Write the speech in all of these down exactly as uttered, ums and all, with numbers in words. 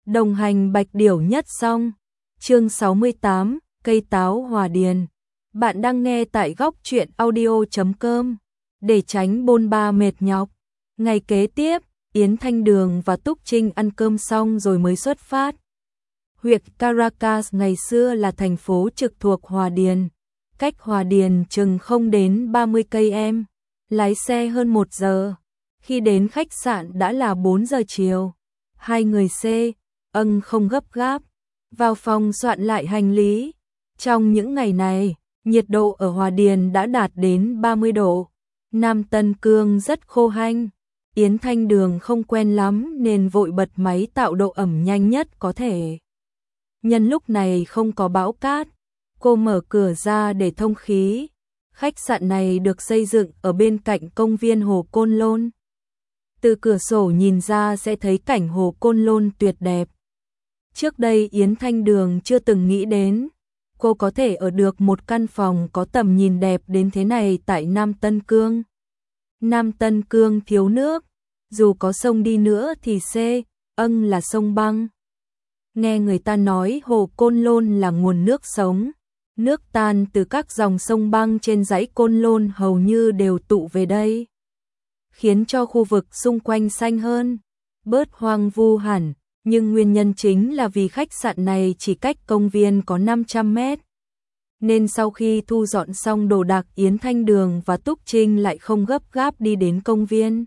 Đồng hành Bạch Điểu nhất xong. Chương sáu mươi tám, cây táo Hòa Điền. Bạn đang nghe tại góc truyện audio chấm com. Để tránh bôn ba mệt nhọc. Ngày kế tiếp, Yến Thanh Đường và Túc Trinh ăn cơm xong rồi mới xuất phát. Huyện Caracas ngày xưa là thành phố trực thuộc Hòa Điền. Cách Hòa Điền chừng không đến ba mươi cây em. Lái xe hơn một giờ. Khi đến khách sạn đã là bốn giờ chiều. Hai người xe, ân không gấp gáp. Vào phòng soạn lại hành lý. Trong những ngày này, nhiệt độ ở Hòa Điền đã đạt đến ba mươi độ. Nam Tân Cương rất khô hanh. Yến Thanh Đường không quen lắm nên vội bật máy tạo độ ẩm nhanh nhất có thể. Nhân lúc này không có bão cát, cô mở cửa ra để thông khí. Khách sạn này được xây dựng ở bên cạnh công viên Hồ Côn Lôn. Từ cửa sổ nhìn ra sẽ thấy cảnh Hồ Côn Lôn tuyệt đẹp. Trước đây Yến Thanh Đường chưa từng nghĩ đến cô có thể ở được một căn phòng có tầm nhìn đẹp đến thế này tại Nam Tân Cương. Nam Tân Cương thiếu nước, dù có sông đi nữa thì C, ân là sông băng. Nghe người ta nói Hồ Côn Lôn là nguồn nước sống, nước tan từ các dòng sông băng trên dãy Côn Lôn hầu như đều tụ về đây, khiến cho khu vực xung quanh xanh hơn, bớt hoang vu hẳn. Nhưng nguyên nhân chính là vì khách sạn này chỉ cách công viên có năm trăm mét. Nên sau khi thu dọn xong đồ đạc, Yến Thanh Đường và Túc Trinh lại không gấp gáp đi đến công viên,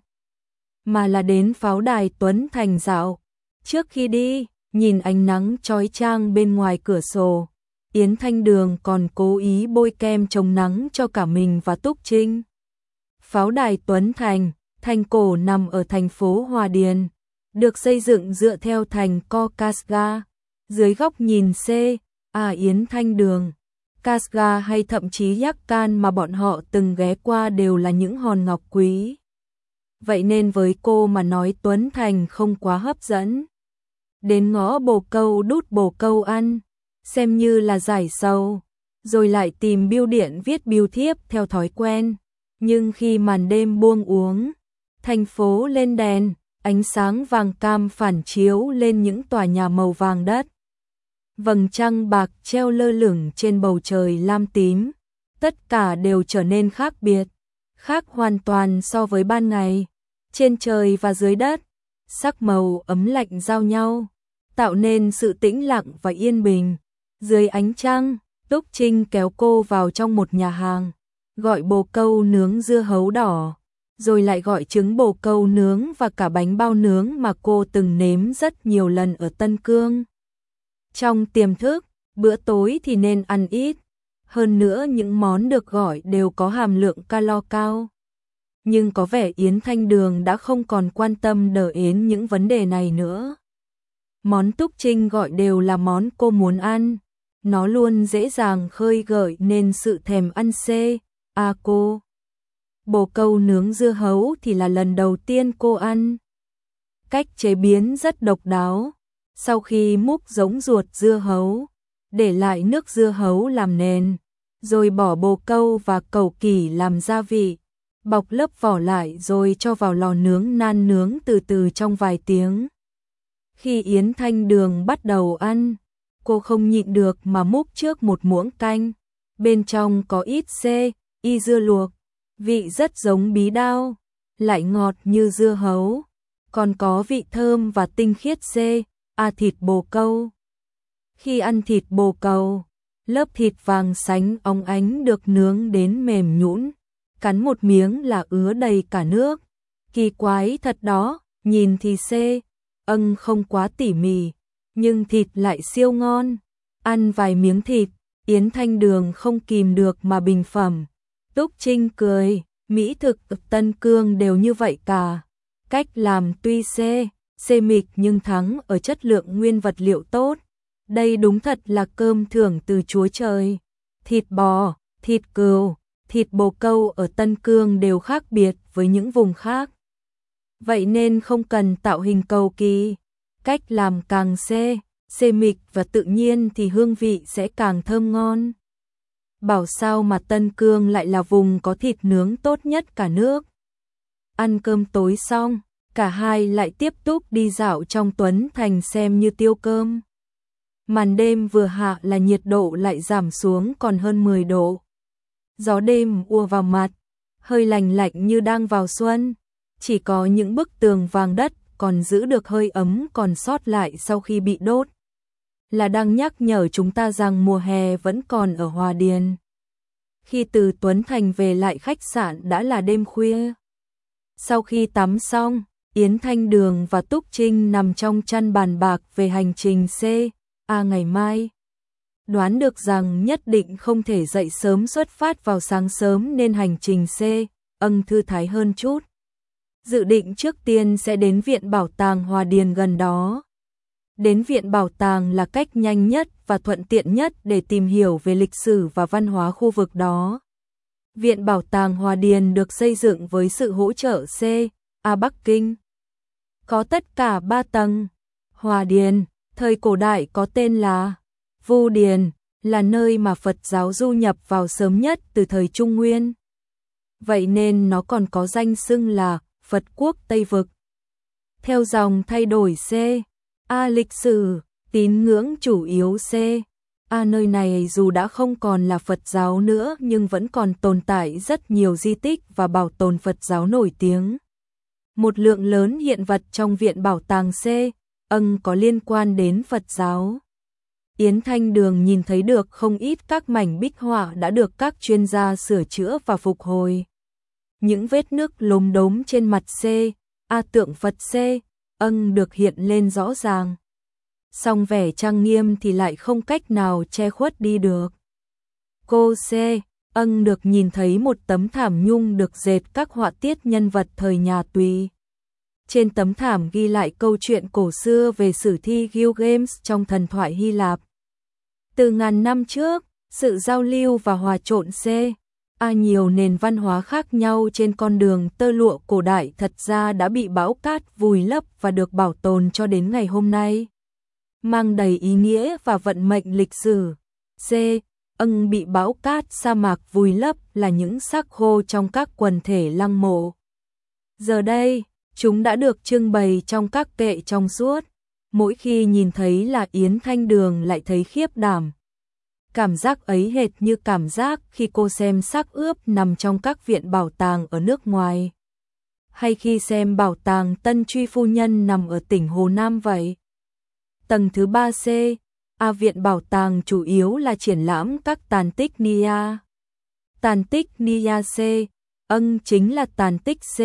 mà là đến pháo đài Tuấn Thành dạo. Trước khi đi, nhìn ánh nắng chói chang bên ngoài cửa sổ, Yến Thanh Đường còn cố ý bôi kem chống nắng cho cả mình và Túc Trinh. Pháo đài Tuấn Thành, thành cổ nằm ở thành phố Hòa Điền, được xây dựng dựa theo thành co Casga. Dưới góc nhìn C, à Yến Thanh Đường, Casga hay thậm chí Yak Can mà bọn họ từng ghé qua đều là những hòn ngọc quý. Vậy nên với cô mà nói Tuấn Thành không quá hấp dẫn. Đến ngõ bồ câu đút bồ câu ăn, xem như là giải sầu, rồi lại tìm bưu điện viết bưu thiếp theo thói quen. Nhưng khi màn đêm buông uống, thành phố lên đèn, ánh sáng vàng cam phản chiếu lên những tòa nhà màu vàng đất. Vầng trăng bạc treo lơ lửng trên bầu trời lam tím, tất cả đều trở nên khác biệt, khác hoàn toàn so với ban ngày. Trên trời và dưới đất, sắc màu ấm lạnh giao nhau, tạo nên sự tĩnh lặng và yên bình. Dưới ánh trăng, Túc Trinh kéo cô vào trong một nhà hàng, gọi bồ câu nướng dưa hấu đỏ, rồi lại gọi trứng bồ câu nướng và cả bánh bao nướng mà cô từng nếm rất nhiều lần ở Tân Cương. Trong tiềm thức, bữa tối thì nên ăn ít, hơn nữa những món được gọi đều có hàm lượng calo cao. Nhưng có vẻ Yến Thanh Đường đã không còn quan tâm đờ đến những vấn đề này nữa. Món Túc Trinh gọi đều là món cô muốn ăn, nó luôn dễ dàng khơi gợi nên sự thèm ăn C, à cô. Bồ câu nướng dưa hấu thì là lần đầu tiên cô ăn. Cách chế biến rất độc đáo. Sau khi múc giống ruột dưa hấu, để lại nước dưa hấu làm nền, rồi bỏ bồ câu và cẩu kỳ làm gia vị, bọc lớp vỏ lại rồi cho vào lò nướng nan nướng từ từ trong vài tiếng. Khi Yến Thanh Đường bắt đầu ăn, cô không nhịn được mà múc trước một muỗng canh. Bên trong có ít C, y dưa luộc, vị rất giống bí đao, lại ngọt như dưa hấu, còn có vị thơm và tinh khiết C, à thịt bồ câu. Khi ăn thịt bồ câu, lớp thịt vàng sánh óng ánh được nướng đến mềm nhũn, cắn một miếng là ứa đầy cả nước. Kỳ quái thật đó, nhìn thì C, ân không quá tỉ mỉ, nhưng thịt lại siêu ngon. Ăn vài miếng thịt, Yến Thanh Đường không kìm được mà bình phẩm. Túc Trinh cười, mỹ thực ở Tân Cương đều như vậy cả. Cách làm tuy C, C mịch nhưng thắng ở chất lượng nguyên vật liệu tốt. Đây đúng thật là cơm thưởng từ Chúa Trời. Thịt bò, thịt cừu, thịt bồ câu ở Tân Cương đều khác biệt với những vùng khác. Vậy nên không cần tạo hình cầu kỳ. Cách làm càng C, C mịch và tự nhiên thì hương vị sẽ càng thơm ngon. Bảo sao mà Tân Cương lại là vùng có thịt nướng tốt nhất cả nước. Ăn cơm tối xong, cả hai lại tiếp tục đi dạo trong Tuấn Thành xem như tiêu cơm. Màn đêm vừa hạ là nhiệt độ lại giảm xuống còn hơn mười độ. Gió đêm ùa vào mặt, hơi lành lạnh như đang vào xuân, chỉ có những bức tường vàng đất còn giữ được hơi ấm còn sót lại sau khi bị đốt. Là đang nhắc nhở chúng ta rằng mùa hè vẫn còn ở Hòa Điền. Khi từ Tuấn Thành về lại khách sạn đã là đêm khuya. Sau khi tắm xong, Yến Thanh Đường và Túc Trinh nằm trong chăn bàn bạc về hành trình C, A ngày mai. Đoán được rằng nhất định không thể dậy sớm xuất phát vào sáng sớm nên hành trình C, ân thư thái hơn chút. Dự định trước tiên sẽ đến Viện Bảo tàng Hòa Điền gần đó. Đến Viện Bảo tàng là cách nhanh nhất và thuận tiện nhất để tìm hiểu về lịch sử và văn hóa khu vực đó. Viện Bảo tàng Hòa Điền được xây dựng với sự hỗ trợ C, A Bắc Kinh. Có tất cả ba tầng. Hòa Điền, thời cổ đại có tên là Vu Điền, là nơi mà Phật giáo du nhập vào sớm nhất từ thời Trung Nguyên. Vậy nên nó còn có danh xưng là Phật quốc Tây Vực. Theo dòng thay đổi C, A lịch sử, tín ngưỡng chủ yếu C, A nơi này dù đã không còn là Phật giáo nữa nhưng vẫn còn tồn tại rất nhiều di tích và bảo tồn Phật giáo nổi tiếng. Một lượng lớn hiện vật trong Viện Bảo tàng C, ân có liên quan đến Phật giáo. Yến Thanh Đường nhìn thấy được không ít các mảnh bích họa đã được các chuyên gia sửa chữa và phục hồi. Những vết nước lốm đốm trên mặt C, A tượng Phật C, ân được hiện lên rõ ràng. Song vẻ trang nghiêm thì lại không cách nào che khuất đi được. Cô C, ân được nhìn thấy một tấm thảm nhung được dệt các họa tiết nhân vật thời nhà Tùy. Trên tấm thảm ghi lại câu chuyện cổ xưa về sử thi Gilgamesh trong thần thoại Hy Lạp. Từ ngàn năm trước, sự giao lưu và hòa trộn C, A nhiều nền văn hóa khác nhau trên con đường tơ lụa cổ đại thật ra đã bị bão cát vùi lấp và được bảo tồn cho đến ngày hôm nay. Mang đầy ý nghĩa và vận mệnh lịch sử. C, ân bị bão cát sa mạc vùi lấp là những xác khô trong các quần thể lăng mộ. Giờ đây, chúng đã được trưng bày trong các kệ trong suốt. Mỗi khi nhìn thấy là Yến Thanh Đường lại thấy khiếp đảm. Cảm giác ấy hệt như cảm giác khi cô xem xác ướp nằm trong các viện bảo tàng ở nước ngoài. Hay khi xem bảo tàng Tân Truy Phu Nhân nằm ở tỉnh Hồ Nam vậy. Tầng thứ ba C, A viện bảo tàng chủ yếu là triển lãm các tàn tích Nia. Tàn tích Nia C, ân chính là tàn tích C,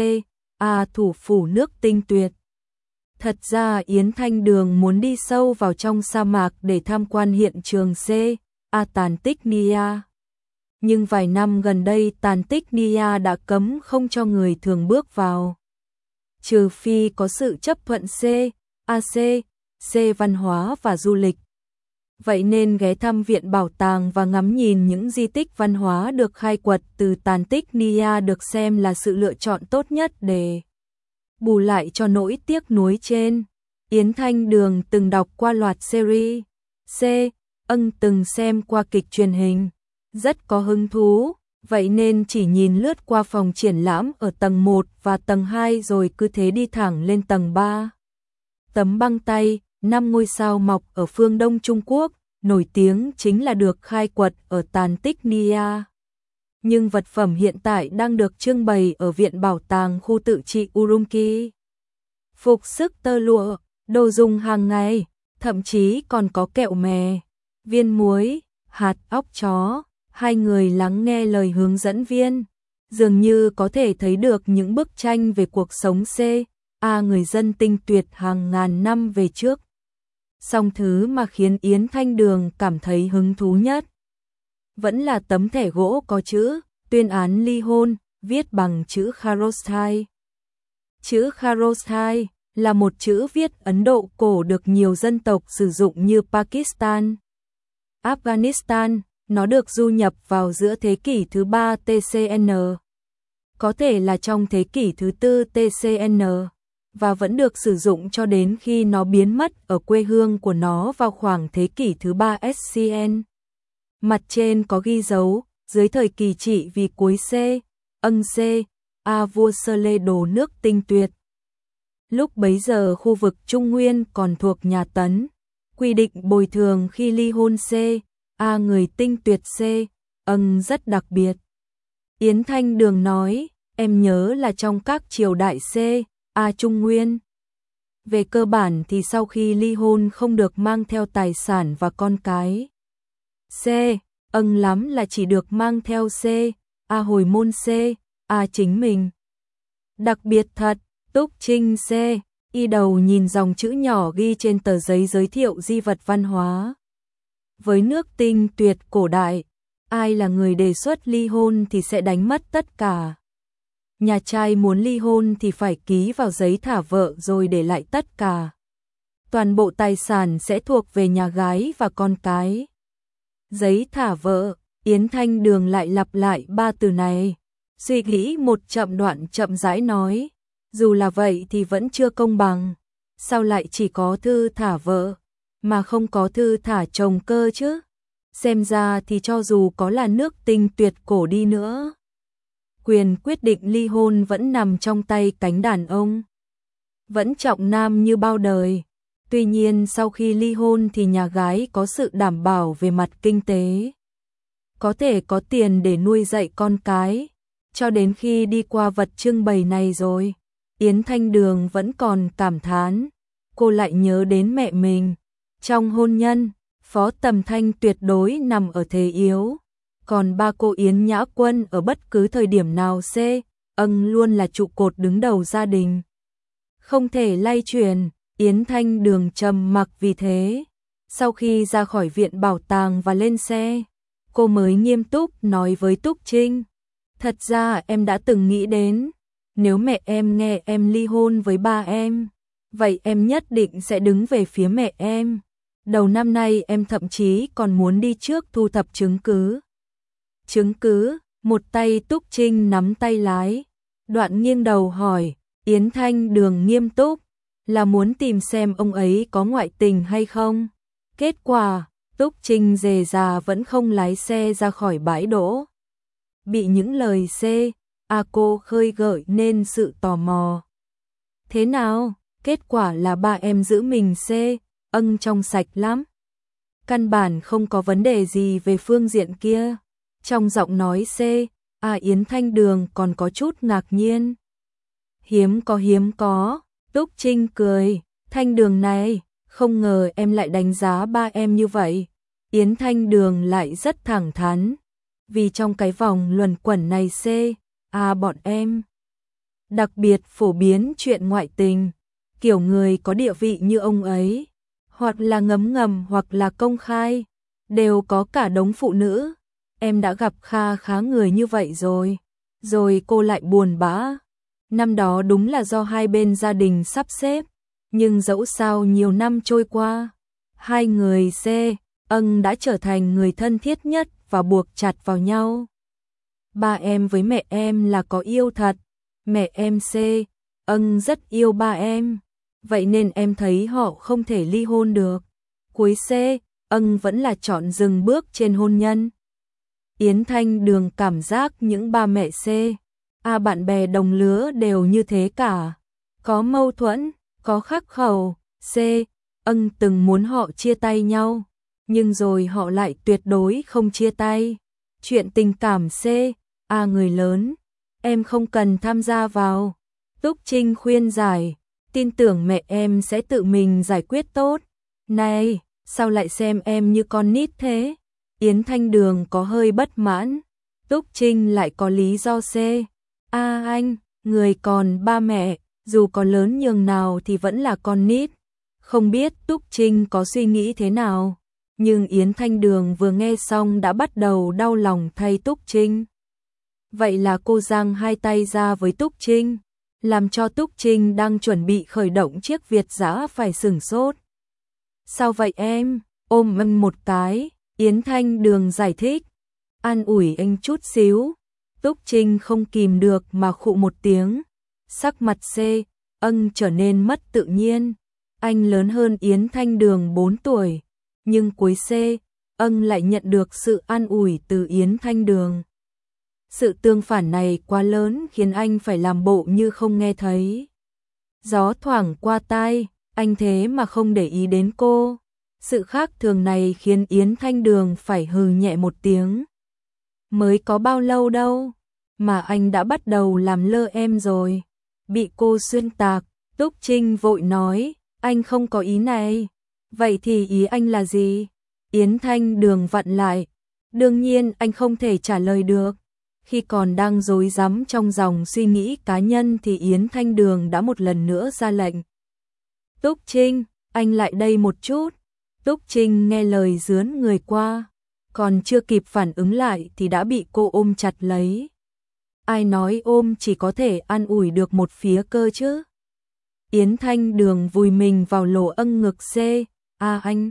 A thủ phủ nước tinh tuyệt. Thật ra Yến Thanh Đường muốn đi sâu vào trong sa mạc để tham quan hiện trường C, A tàn tích Nia. Nhưng vài năm gần đây tàn tích Nia đã cấm không cho người thường bước vào. Trừ phi có sự chấp thuận C, A C, C văn hóa và du lịch. Vậy nên ghé thăm viện bảo tàng và ngắm nhìn những di tích văn hóa được khai quật từ tàn tích Nia được xem là sự lựa chọn tốt nhất để bù lại cho nỗi tiếc nuối trên. Yến Thanh Đường từng đọc qua loạt series C, ân từng xem qua kịch truyền hình, rất có hứng thú, vậy nên chỉ nhìn lướt qua phòng triển lãm ở tầng một và tầng hai rồi cứ thế đi thẳng lên tầng ba. Tấm băng tay, năm ngôi sao mọc ở phương Đông Trung Quốc, nổi tiếng chính là được khai quật ở tàn tích Nia. Nhưng vật phẩm hiện tại đang được trưng bày ở Viện Bảo tàng khu tự trị Urumqi. Phục sức tơ lụa, đồ dùng hàng ngày, thậm chí còn có kẹo mè, viên muối, hạt óc chó. Hai người lắng nghe lời hướng dẫn viên, dường như có thể thấy được những bức tranh về cuộc sống C, A người dân tinh tuyệt hàng ngàn năm về trước. Song thứ mà khiến Yến Thanh Đường cảm thấy hứng thú nhất vẫn là tấm thẻ gỗ có chữ tuyên án ly hôn, viết bằng chữ Kharosthai. Chữ Kharosthai là một chữ viết Ấn Độ cổ được nhiều dân tộc sử dụng như Pakistan, Afghanistan. Nó được du nhập vào giữa thế kỷ thứ ba T C N, có thể là trong thế kỷ thứ tư T C N, và vẫn được sử dụng cho đến khi nó biến mất ở quê hương của nó vào khoảng thế kỷ thứ ba S C N. Mặt trên có ghi dấu, dưới thời kỳ trị vì cuối C, ân C, A vua Sơ Lê Đồ nước tinh tuyệt. Lúc bấy giờ khu vực Trung Nguyên còn thuộc nhà Tấn, quy định bồi thường khi ly hôn C, A người tinh tuyệt C, âng rất đặc biệt. Yến Thanh Đường nói, em nhớ là trong các triều đại C, A Trung Nguyên. Về cơ bản thì sau khi ly hôn không được mang theo tài sản và con cái. C, âng lắm là chỉ được mang theo C, A hồi môn C, A chính mình. Đặc biệt thật, Túc Trinh C, y đầu nhìn dòng chữ nhỏ ghi trên tờ giấy giới thiệu di vật văn hóa. Với nước tinh tuyệt cổ đại, ai là người đề xuất ly hôn thì sẽ đánh mất tất cả. Nhà trai muốn ly hôn thì phải ký vào giấy thả vợ rồi để lại tất cả. Toàn bộ tài sản sẽ thuộc về nhà gái và con cái. Giấy thả vợ, Yến Thanh Đường lại lặp lại ba từ này. Suy nghĩ một chậm đoạn chậm rãi nói, dù là vậy thì vẫn chưa công bằng. Sao lại chỉ có thư thả vợ, mà không có thư thả chồng cơ chứ? Xem ra thì cho dù có là nước tinh tuyệt cổ đi nữa, quyền quyết định ly hôn vẫn nằm trong tay cánh đàn ông. Vẫn trọng nam như bao đời. Tuy nhiên sau khi ly hôn thì nhà gái có sự đảm bảo về mặt kinh tế. Có thể có tiền để nuôi dạy con cái. Cho đến khi đi qua vật trưng bày này rồi, Yến Thanh Đường vẫn còn cảm thán. Cô lại nhớ đến mẹ mình. Trong hôn nhân, Phó Tầm Thanh tuyệt đối nằm ở thế yếu. Còn ba cô Yến Nhã Quân ở bất cứ thời điểm nào C, âng luôn là trụ cột đứng đầu gia đình. Không thể lay chuyển, Yến Thanh Đường trầm mặc vì thế. Sau khi ra khỏi viện bảo tàng và lên xe, cô mới nghiêm túc nói với Túc Trinh. Thật ra em đã từng nghĩ đến, nếu mẹ em nghe em ly hôn với ba em, vậy em nhất định sẽ đứng về phía mẹ em. Đầu năm nay em thậm chí còn muốn đi trước thu thập chứng cứ. Chứng cứ, một tay Túc Trinh nắm tay lái. Đoạn nghiêng đầu hỏi, Yến Thanh Đường nghiêm túc, là muốn tìm xem ông ấy có ngoại tình hay không. Kết quả, Túc Trinh dề già vẫn không lái xe ra khỏi bãi đỗ. Bị những lời C, A cô khơi gợi nên sự tò mò. Thế nào? Kết quả là ba em giữ mình C, âng trong sạch lắm. Căn bản không có vấn đề gì về phương diện kia. Trong giọng nói C, A Yến Thanh Đường còn có chút ngạc nhiên. Hiếm có hiếm có, Túc Trinh cười, Thanh Đường này, không ngờ em lại đánh giá ba em như vậy. Yến Thanh Đường lại rất thẳng thắn, vì trong cái vòng luẩn quẩn này C, A bọn em đặc biệt phổ biến chuyện ngoại tình, kiểu người có địa vị như ông ấy, hoặc là ngấm ngầm hoặc là công khai, đều có cả đống phụ nữ. Em đã gặp kha khá người như vậy rồi. Rồi cô lại buồn bã. Năm đó đúng là do hai bên gia đình sắp xếp, nhưng dẫu sao nhiều năm trôi qua, hai người C, âng đã trở thành người thân thiết nhất và buộc chặt vào nhau. Ba em với mẹ em là có yêu thật, mẹ em C, âng rất yêu ba em, vậy nên em thấy họ không thể ly hôn được. Cuối C, âng vẫn là chọn dừng bước trên hôn nhân. Yến Thanh Đường cảm giác những ba mẹ C, A bạn bè đồng lứa đều như thế cả. Có mâu thuẫn, có khắc khẩu, C, âng từng muốn họ chia tay nhau, nhưng rồi họ lại tuyệt đối không chia tay. Chuyện tình cảm C, A người lớn, em không cần tham gia vào. Túc Trinh khuyên giải, tin tưởng mẹ em sẽ tự mình giải quyết tốt. Này, sao lại xem em như con nít thế? Yến Thanh Đường có hơi bất mãn. Túc Trinh lại có lý do C. A anh, người còn ba mẹ, dù có lớn nhường nào thì vẫn là con nít. Không biết Túc Trinh có suy nghĩ thế nào, nhưng Yến Thanh Đường vừa nghe xong đã bắt đầu đau lòng thay Túc Trinh. Vậy là cô giang hai tay ra với Túc Trinh, làm cho Túc Trinh đang chuẩn bị khởi động chiếc Việt dã phải sửng sốt. Sao vậy em? Ôm anh một cái, Yến Thanh Đường giải thích. An ủi anh chút xíu. Túc Trinh không kìm được mà khụ một tiếng. Sắc mặt C, âng trở nên mất tự nhiên. Anh lớn hơn Yến Thanh Đường bốn tuổi, nhưng cuối C, âng lại nhận được sự an ủi từ Yến Thanh Đường. Sự tương phản này quá lớn khiến anh phải làm bộ như không nghe thấy. Gió thoảng qua tai, anh thế mà không để ý đến cô. Sự khác thường này khiến Yến Thanh Đường phải hừ nhẹ một tiếng. Mới có bao lâu đâu, mà anh đã bắt đầu làm lơ em rồi. Bị cô xuyên tạc, Túc Trinh vội nói, anh không có ý này. Vậy thì ý anh là gì? Yến Thanh Đường vặn lại. Đương nhiên anh không thể trả lời được. Khi còn đang rối rắm trong dòng suy nghĩ cá nhân thì Yến Thanh Đường đã một lần nữa ra lệnh. Túc Trinh, anh lại đây một chút. Túc Trinh nghe lời dướn người qua, còn chưa kịp phản ứng lại thì đã bị cô ôm chặt lấy. Ai nói ôm chỉ có thể an ủi được một phía cơ chứ? Yến Thanh Đường vùi mình vào lỗ âng ngực C. À anh,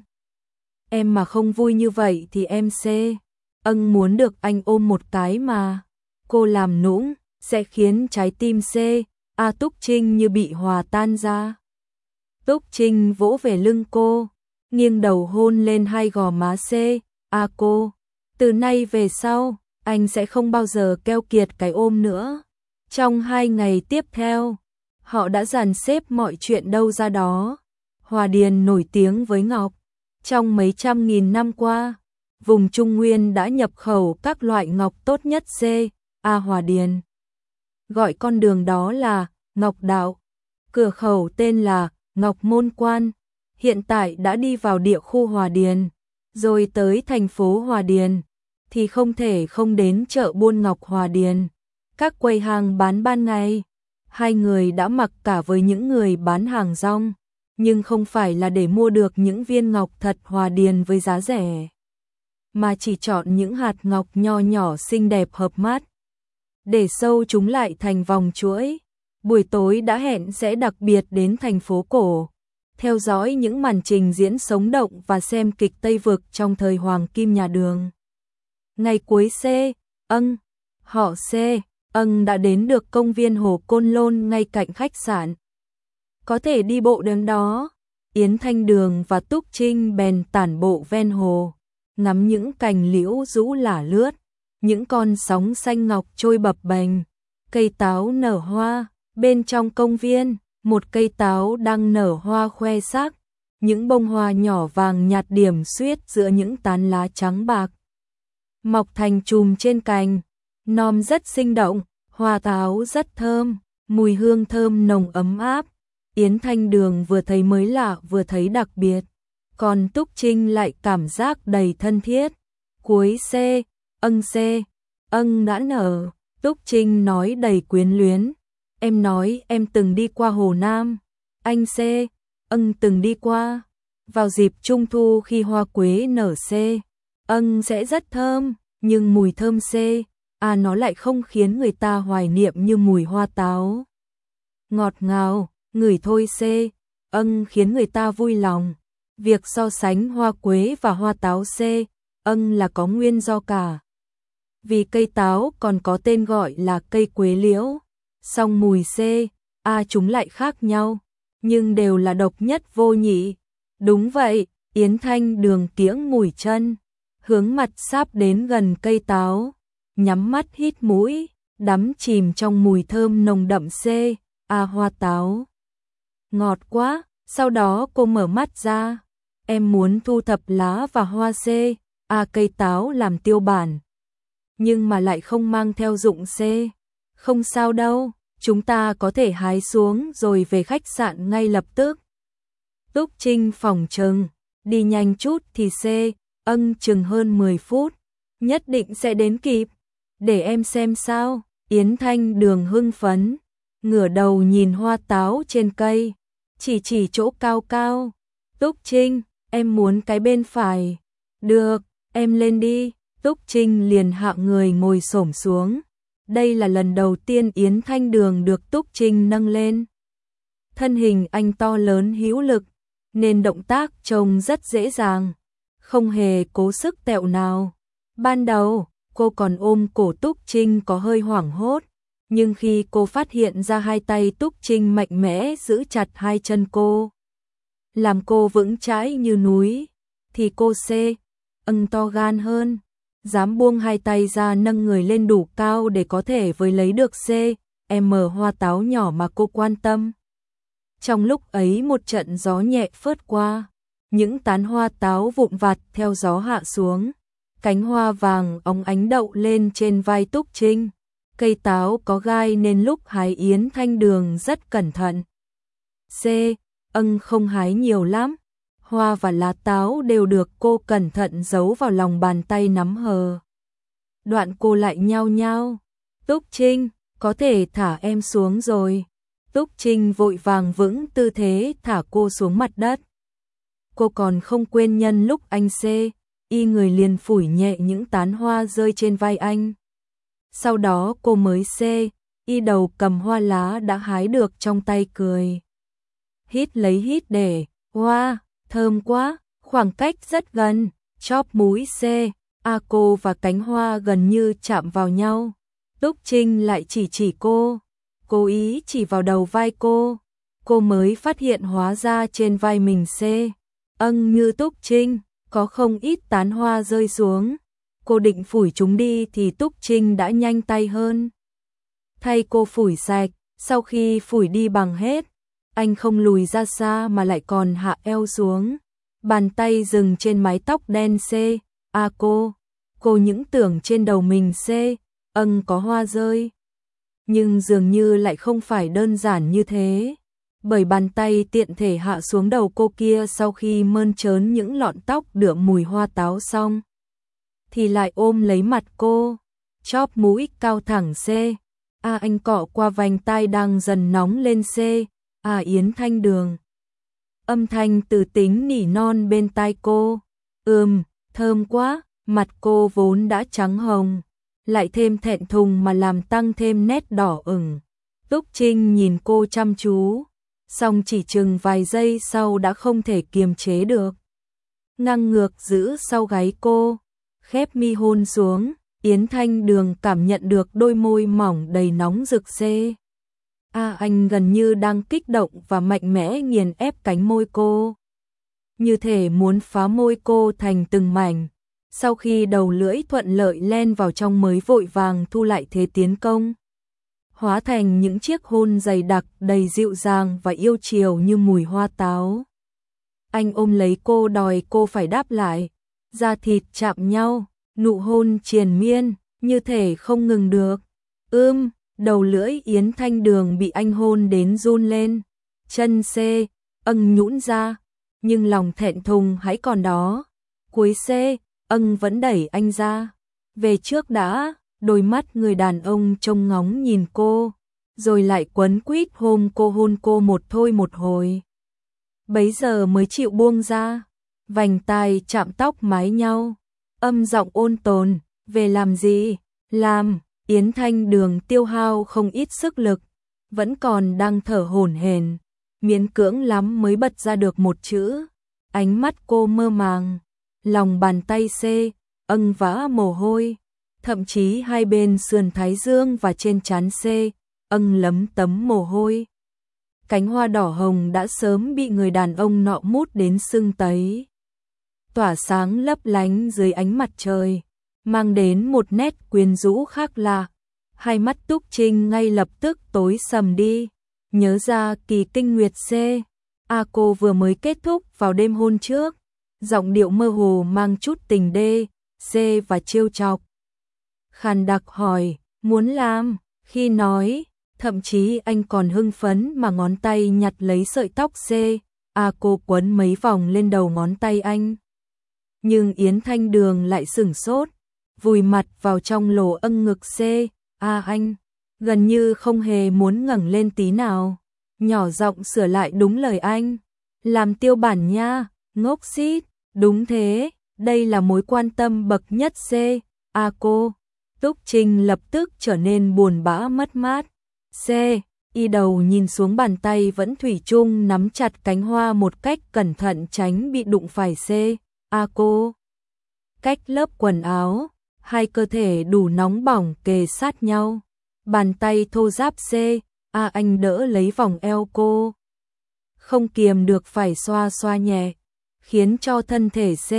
em mà không vui như vậy thì em C. Âng muốn được anh ôm một cái mà. Cô làm nũng, sẽ khiến trái tim C. À Túc Trinh như bị hòa tan ra. Túc Trinh vỗ về lưng cô, nghiêng đầu hôn lên hai gò má C. À cô, từ nay về sau, anh sẽ không bao giờ keo kiệt cái ôm nữa. Trong hai ngày tiếp theo, họ đã dàn xếp mọi chuyện đâu ra đó. Hòa Điền nổi tiếng với ngọc. Trong mấy trăm nghìn năm qua, vùng Trung Nguyên đã nhập khẩu các loại ngọc tốt nhất C. A Hòa Điền gọi con đường đó là Ngọc Đạo. Cửa khẩu tên là Ngọc Môn Quan. Hiện tại đã đi vào địa khu Hòa Điền, rồi tới thành phố Hòa Điền, thì không thể không đến chợ buôn Ngọc Hòa Điền. Các quầy hàng bán ban ngày, hai người đã mặc cả với những người bán hàng rong, nhưng không phải là để mua được những viên ngọc thật Hòa Điền với giá rẻ, mà chỉ chọn những hạt ngọc nho nhỏ xinh đẹp hợp mắt, để sâu chúng lại thành vòng chuỗi. Buổi tối đã hẹn sẽ đặc biệt đến thành phố cổ, theo dõi những màn trình diễn sống động và xem kịch Tây Vực trong thời Hoàng Kim nhà Đường. Ngày cuối C. Âng, họ C. Âng đã đến được công viên Hồ Côn Lôn ngay cạnh khách sạn. Có thể đi bộ đến đó. Yến Thanh Đường và Túc Trinh bèn tản bộ ven hồ, ngắm những cành liễu rũ lả lướt, những con sóng xanh ngọc trôi bập bềnh, cây táo nở hoa. Bên trong công viên, một cây táo đang nở hoa khoe sắc, những bông hoa nhỏ vàng nhạt điểm xuyết giữa những tán lá trắng bạc, mọc thành chùm trên cành. Nom rất sinh động, hoa táo rất thơm, mùi hương thơm nồng ấm áp. Yến Thanh Đường vừa thấy mới lạ vừa thấy đặc biệt, còn Túc Trinh lại cảm giác đầy thân thiết. Cuối C. Âng C. Âng đã nở, Túc Trinh nói đầy quyến luyến. Em nói em từng đi qua Hồ Nam. Anh C. Âng từng đi qua. Vào dịp Trung Thu khi hoa quế nở C. Âng sẽ rất thơm, nhưng mùi thơm C. À nó lại không khiến người ta hoài niệm như mùi hoa táo. Ngọt ngào, ngửi thôi C. Âng khiến người ta vui lòng. Việc so sánh hoa quế và hoa táo C. Âng là có nguyên do cả. Vì cây táo còn có tên gọi là cây quế liễu. Song mùi C. A chúng lại khác nhau, nhưng đều là độc nhất vô nhị. Đúng vậy, Yến Thanh Đường kiễng mùi chân, hướng mặt sáp đến gần cây táo, nhắm mắt hít mũi, đắm chìm trong mùi thơm nồng đậm C. A hoa táo. Ngọt quá, sau đó cô mở mắt ra. Em muốn thu thập lá và hoa C. A cây táo làm tiêu bản, nhưng mà lại không mang theo dụng C. Không sao đâu, chúng ta có thể hái xuống rồi về khách sạn ngay lập tức. Túc Trinh phòng chừng, đi nhanh chút thì C. Âng chừng hơn mười phút, nhất định sẽ đến kịp. Để em xem sao. Yến Thanh Đường hưng phấn, ngửa đầu nhìn hoa táo trên cây, chỉ chỉ chỗ cao cao. Túc Trinh, em muốn cái bên phải. Được, em lên đi. Túc Trinh liền hạ người ngồi xổm xuống. Đây là lần đầu tiên Yến Thanh Đường được Túc Trinh nâng lên. Thân hình anh to lớn hữu lực, nên động tác trông rất dễ dàng, không hề cố sức tẹo nào. Ban đầu, cô còn ôm cổ Túc Trinh có hơi hoảng hốt, nhưng khi cô phát hiện ra hai tay Túc Trinh mạnh mẽ giữ chặt hai chân cô, làm cô vững chãi như núi, thì cô C. Âng to gan hơn, dám buông hai tay ra nâng người lên đủ cao để có thể với lấy được C. M hoa táo nhỏ mà cô quan tâm. Trong lúc ấy một trận gió nhẹ phớt qua, những tán hoa táo vụn vặt theo gió hạ xuống, cánh hoa vàng óng ánh đậu lên trên vai Túc Trinh. Cây táo có gai nên lúc hái Yến Thanh Đường rất cẩn thận. C. Ân không hái nhiều lắm. Hoa và lá táo đều được cô cẩn thận giấu vào lòng bàn tay nắm hờ. Đoạn cô lại nhao nhao. Túc Trinh, có thể thả em xuống rồi. Túc Trinh vội vàng vững tư thế thả cô xuống mặt đất. Cô còn không quên nhân lúc anh C. Y người liền phủi nhẹ những tán hoa rơi trên vai anh. Sau đó cô mới C. Y đầu cầm hoa lá đã hái được trong tay cười. Hít lấy hít để, hoa, thơm quá, khoảng cách rất gần, chóp mũi C. A cô và cánh hoa gần như chạm vào nhau. Túc Trinh lại chỉ chỉ cô, cố ý chỉ vào đầu vai cô. Cô mới phát hiện hóa ra trên vai mình C. Ân như Túc Trinh, có không ít tán hoa rơi xuống. Cô định phủi chúng đi thì Túc Trinh đã nhanh tay hơn. Thay cô phủi sạch, sau khi phủi đi bằng hết, anh không lùi ra xa mà lại còn hạ eo xuống. Bàn tay dừng trên mái tóc đen C. A cô, cô những tưởng trên đầu mình C. Ân có hoa rơi. Nhưng dường như lại không phải đơn giản như thế. Bởi bàn tay tiện thể hạ xuống đầu cô kia sau khi mơn trớn những lọn tóc đượm mùi hoa táo xong, thì lại ôm lấy mặt cô, chóp mũi cao thẳng C. A anh cọ qua vành tai đang dần nóng lên C. A Yến Thanh Đường. Âm thanh từ tính nỉ non bên tai cô. Ừm, thơm quá, mặt cô vốn đã trắng hồng, lại thêm thẹn thùng mà làm tăng thêm nét đỏ ửng. Túc Trinh nhìn cô chăm chú, xong chỉ chừng vài giây sau đã không thể kiềm chế được. Ngang ngược giữ sau gáy cô, khép mi hôn xuống. Yến Thanh Đường cảm nhận được đôi môi mỏng đầy nóng rực C. A anh gần như đang kích động và mạnh mẽ nghiền ép cánh môi cô, như thể muốn phá môi cô thành từng mảnh. Sau khi đầu lưỡi thuận lợi len vào trong mới vội vàng thu lại thế tiến công, hóa thành những chiếc hôn dày đặc đầy dịu dàng và yêu chiều như mùi hoa táo. Anh ôm lấy cô đòi cô phải đáp lại, da thịt chạm nhau, nụ hôn triền miên, như thể không ngừng được. Ưm, đầu lưỡi Yến Thanh Đường bị anh hôn đến run lên, chân C. Ân nhũn ra, nhưng lòng thẹn thùng hãy còn đó. Cuối C. Ân vẫn đẩy anh ra. Về trước đã. Đôi mắt người đàn ông trông ngóng nhìn cô, rồi lại quấn quýt hôn cô hôn cô một thôi một hồi. Bấy giờ mới chịu buông ra, vành tai chạm tóc mái nhau, âm giọng ôn tồn, về làm gì? Làm. Yến Thanh Đường tiêu hao không ít sức lực, vẫn còn đang thở hổn hển, miễn cưỡng lắm mới bật ra được một chữ. Ánh mắt cô mơ màng, lòng bàn tay C. Ân vã mồ hôi. Thậm chí hai bên sườn thái dương và trên trán C. Ân lấm tấm mồ hôi. Cánh hoa đỏ hồng đã sớm bị người đàn ông nọ mút đến sưng tấy, tỏa sáng lấp lánh dưới ánh mặt trời, mang đến một nét quyến rũ khác lạ. Hai mắt Túc Trinh ngay lập tức tối sầm đi, nhớ ra kỳ kinh nguyệt C. A cô vừa mới kết thúc vào đêm hôn trước, giọng điệu mơ hồ mang chút tình D. C và trêu chọc. Khàn đặc hỏi, muốn làm? Khi nói, thậm chí anh còn hưng phấn mà ngón tay nhặt lấy sợi tóc C. A cô quấn mấy vòng lên đầu ngón tay anh. Nhưng Yến Thanh Đường lại sửng sốt, vùi mặt vào trong lỗ ân ngực C. A anh, gần như không hề muốn ngẩng lên tí nào, nhỏ giọng sửa lại đúng lời anh. Làm tiêu bản nha, ngốc xít, đúng thế, đây là mối quan tâm bậc nhất C. A cô. Túc Trinh lập tức trở nên buồn bã mất mát. C. Y đầu nhìn xuống bàn tay vẫn thủy chung nắm chặt cánh hoa một cách cẩn thận tránh bị đụng phải C. A cô. Cách lớp quần áo, hai cơ thể đủ nóng bỏng kề sát nhau. Bàn tay thô ráp C. A anh đỡ lấy vòng eo cô, không kiềm được phải xoa xoa nhẹ, khiến cho thân thể C.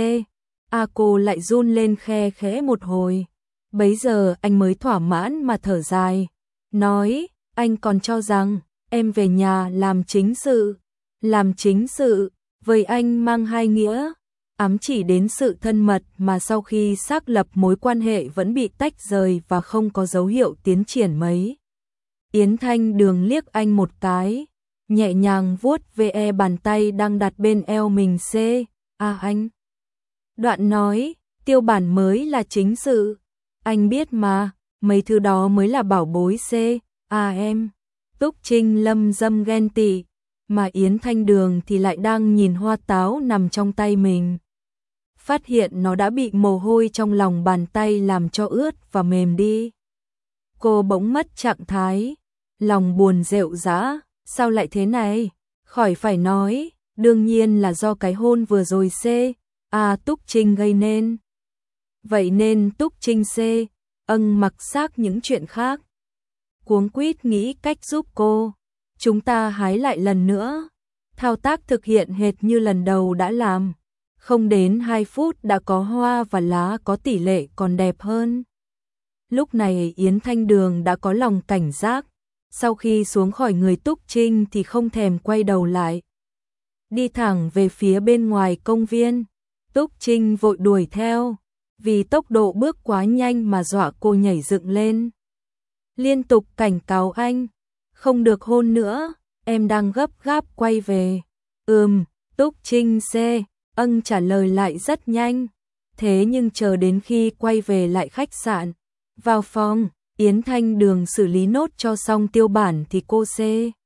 A cô lại run lên khe khẽ một hồi. Bấy giờ anh mới thỏa mãn mà thở dài, nói, anh còn cho rằng em về nhà làm chính sự. Làm chính sự, với anh mang hai nghĩa, ám chỉ đến sự thân mật mà sau khi xác lập mối quan hệ vẫn bị tách rời và không có dấu hiệu tiến triển mấy. Yến Thanh Đường liếc anh một cái, nhẹ nhàng vuốt ve bàn tay đang đặt bên eo mình. C. À anh. Đoạn nói, Tiêu Bản mới là chính sự. Anh biết mà, mấy thứ đó mới là bảo bối. C. À em. Túc Trinh lâm dâm ghen tị, mà Yến Thanh Đường thì lại đang nhìn hoa táo nằm trong tay mình. Phát hiện nó đã bị mồ hôi trong lòng bàn tay làm cho ướt và mềm đi. Cô bỗng mất trạng thái, lòng buồn rệu rã, sao lại thế này? Khỏi phải nói, đương nhiên là do cái hôn vừa rồi C. À Túc Trinh gây nên. Vậy nên Túc Trinh C. Âng mặc xác những chuyện khác. Cuống quýt nghĩ cách giúp cô. Chúng ta hái lại lần nữa. Thao tác thực hiện hệt như lần đầu đã làm. Không đến hai phút đã có hoa và lá có tỷ lệ còn đẹp hơn. Lúc này Yến Thanh Đường đã có lòng cảnh giác. Sau khi xuống khỏi người Túc Trinh thì không thèm quay đầu lại. Đi thẳng về phía bên ngoài công viên. Túc Trinh vội đuổi theo. Vì tốc độ bước quá nhanh mà dọa cô nhảy dựng lên. Liên tục cảnh cáo anh. Không được hôn nữa, em đang gấp gáp quay về. Ừm, Túc Trinh C. Âng trả lời lại rất nhanh. Thế nhưng chờ đến khi quay về lại khách sạn. Vào phòng, Yến Thanh Đường xử lý nốt cho xong Tiêu Bản thì cô C.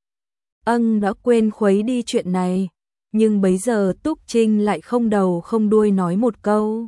Âng đã quên khuấy đi chuyện này. Nhưng bấy giờ Túc Trinh lại không đầu không đuôi nói một câu.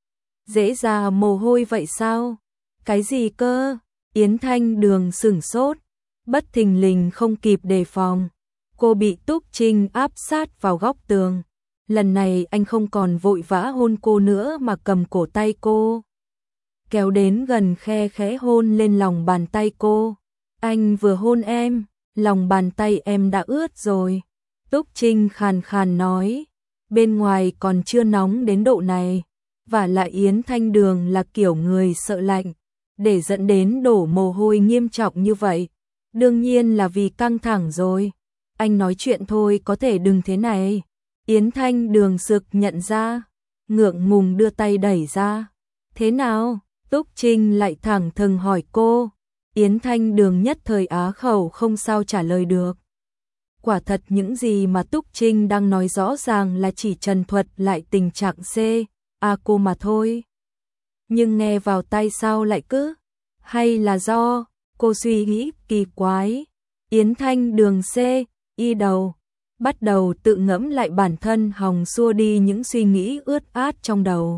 Dễ ra mồ hôi vậy sao? Cái gì cơ? Yến Thanh Đường sửng sốt. Bất thình lình không kịp đề phòng. Cô bị Túc Trinh áp sát vào góc tường. Lần này anh không còn vội vã hôn cô nữa mà cầm cổ tay cô. Kéo đến gần khe khẽ hôn lên lòng bàn tay cô. Anh vừa hôn em, lòng bàn tay em đã ướt rồi. Túc Trinh khàn khàn nói. Bên ngoài còn chưa nóng đến độ này. Và lại Yến Thanh Đường là kiểu người sợ lạnh. Để dẫn đến đổ mồ hôi nghiêm trọng như vậy. Đương nhiên là vì căng thẳng rồi. Anh nói chuyện thôi có thể đừng thế này. Yến Thanh Đường sực nhận ra. Ngượng ngùng đưa tay đẩy ra. Thế nào? Túc Trinh lại thẳng thừng hỏi cô. Yến Thanh Đường nhất thời á khẩu không sao trả lời được. Quả thật những gì mà Túc Trinh đang nói rõ ràng là chỉ trần thuật lại tình trạng C. À cô mà thôi. Nhưng nghe vào tay sao lại cứ. Hay là do. Cô suy nghĩ kỳ quái. Yến Thanh Đường C. Y đầu. Bắt đầu tự ngẫm lại bản thân hòng xua đi những suy nghĩ ướt át trong đầu.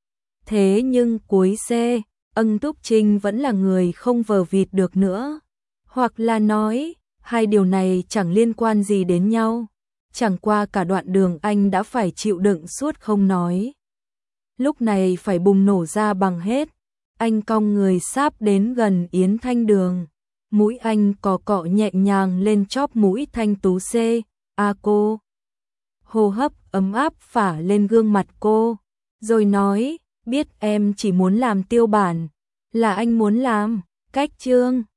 Thế nhưng cuối C. Ân Túc Trinh vẫn là người không vờ vịt được nữa. Hoặc là nói, hai điều này chẳng liên quan gì đến nhau. Chẳng qua cả đoạn đường anh đã phải chịu đựng suốt không nói. Lúc này phải bùng nổ ra bằng hết. Anh cong người sáp đến gần Yến Thanh Đường. Mũi anh cọ cọ nhẹ nhàng lên chóp mũi thanh tú C. À cô. Hô hấp ấm áp phả lên gương mặt cô. Rồi nói, biết em chỉ muốn làm Tiêu Bản. Là anh muốn làm. Cách chương.